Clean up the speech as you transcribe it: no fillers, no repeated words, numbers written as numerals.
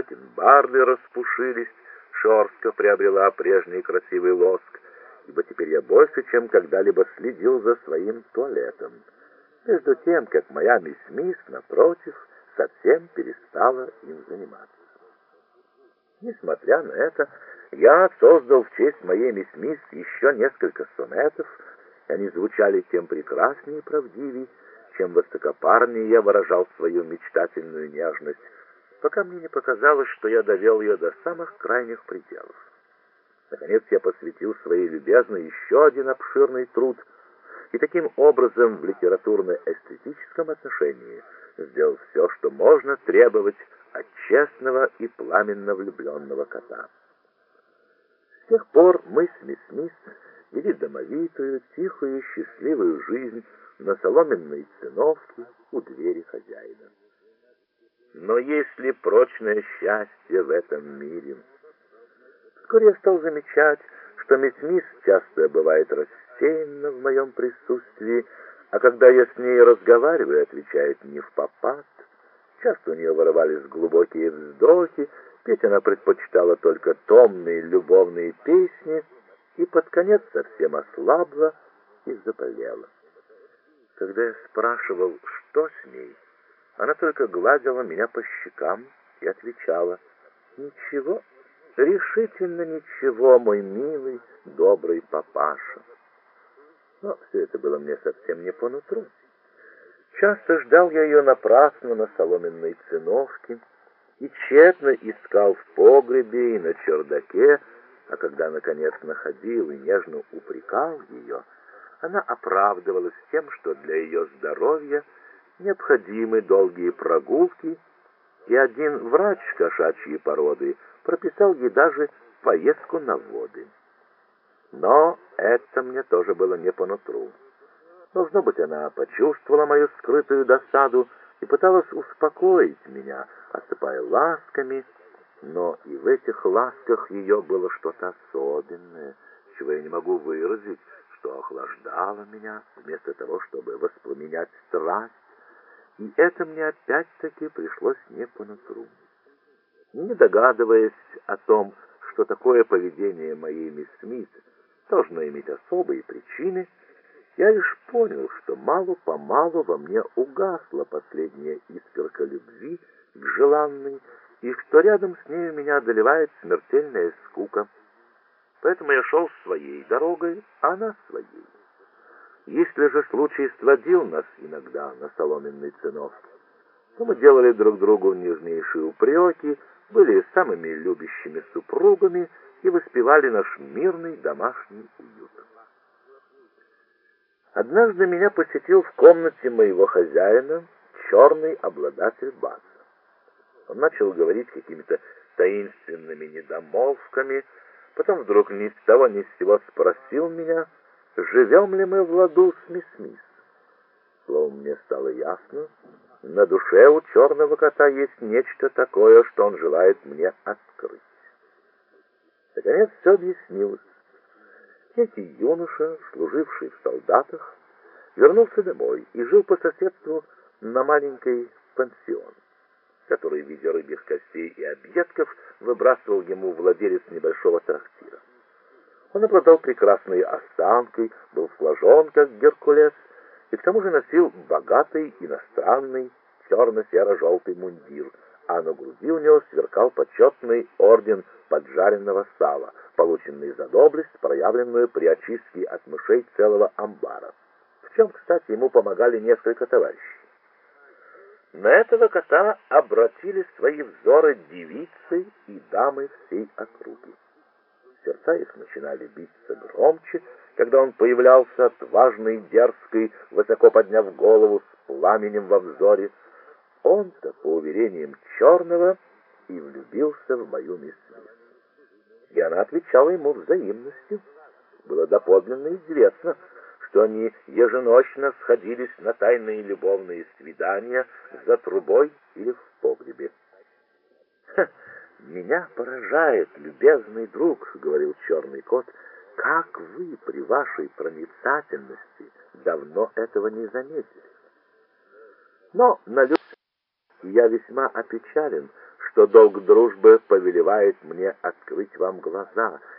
бакенбарды распушились, шерстка приобрела прежний красивый лоск, ибо теперь я больше, чем когда-либо следил за своим туалетом, между тем, как моя мисс Мисс, напротив, совсем перестала им заниматься. Несмотря на это, я создал в честь моей мисс Мисс еще несколько сонетов, и они звучали тем прекраснее и правдивее, чем высокопарнее я выражал свою мечтательную нежность, пока мне не показалось, что я довел ее до самых крайних пределов. Наконец я посвятил своей любезной еще один обширный труд, и таким образом в литературно-эстетическом отношении сделал все, что можно требовать от честного и пламенно влюбленного кота. С тех пор мы с мисс Мисс вели домовитую, тихую, счастливую жизнь на соломенной циновке у двери хозяина. Но есть ли прочное счастье в этом мире? Вскоре я стал замечать, что мисс Мисс часто бывает рассеянна в моем присутствии, а когда я с ней разговариваю, отвечает не впопад. Часто у нее вырывались глубокие вздохи, петь она предпочитала только томные любовные песни, и под конец совсем ослабла и заболела. Когда я спрашивал, что с ней, она только гладила меня по щекам и отвечала: «Ничего, решительно ничего, мой милый, добрый папаша». Но все это было мне совсем не по нутру. Часто ждал я ее напрасно на соломенной циновке и тщетно искал в погребе и на чердаке, а когда, наконец, находил и нежно упрекал ее, она оправдывалась тем, что для ее здоровья необходимы долгие прогулки, и один врач кошачьей породы прописал ей даже поездку на воды. Но это мне тоже было не по нутру. Должно быть, она почувствовала мою скрытую досаду и пыталась успокоить меня, осыпая ласками, но и в этих ласках ее было что-то особенное, чего я не могу выразить, что охлаждало меня вместо того, чтобы воспламенять страсть, и это мне опять-таки пришлось не по нутру. Не догадываясь о том, что такое поведение моей мисс Смит должно иметь особые причины, я лишь понял, что мало-помалу во мне угасла последняя искорка любви к желанной, и что рядом с нею меня одолевает смертельная скука. Поэтому я шел своей дорогой, а она своей. Если же случай сводил нас иногда на соломенной циновке, то мы делали друг другу нежнейшие упреки, были самыми любящими супругами и воспевали наш мирный домашний уют. Однажды меня посетил в комнате моего хозяина черный обладатель баса. Он начал говорить какими-то таинственными недомолвками, потом вдруг ни с того ни с сего спросил меня, живем ли мы в ладу с мисс Мисс. Словом, мне стало ясно, на душе у черного кота есть нечто такое, что он желает мне открыть. Наконец все объяснилось. Некий юноша, служивший в солдатах, вернулся домой и жил по соседству на маленький пансион, который в виде рыбьих костей и объедков выбрасывал ему владелец небольшого трактира. Он обладал прекрасной осанкой, был сложен, как Геркулес, и к тому же носил богатый иностранный черно-серо-желтый мундир, а на груди у него сверкал почетный орден поджаренного сала, полученный за доблесть, проявленную при очистке от мышей целого амбара, в чем, кстати, ему помогали несколько товарищей. На этого кота обратили свои взоры девицы и дамы всей округи. Сердца их начинали биться громче, когда он появлялся отважный и дерзкий, высоко подняв голову с пламенем во взоре. Он-то, по уверениям черного, и влюбился в мою мисс Смит. И она отвечала ему взаимностью. Было доподлинно известно, что они еженочно сходились на тайные любовные свидания за трубой или в погребе. «Меня поражает, любезный друг, — говорил черный кот, — как вы при вашей проницательности давно этого не заметили. Но на людях я весьма опечален, что долг дружбы повелевает мне открыть вам глаза.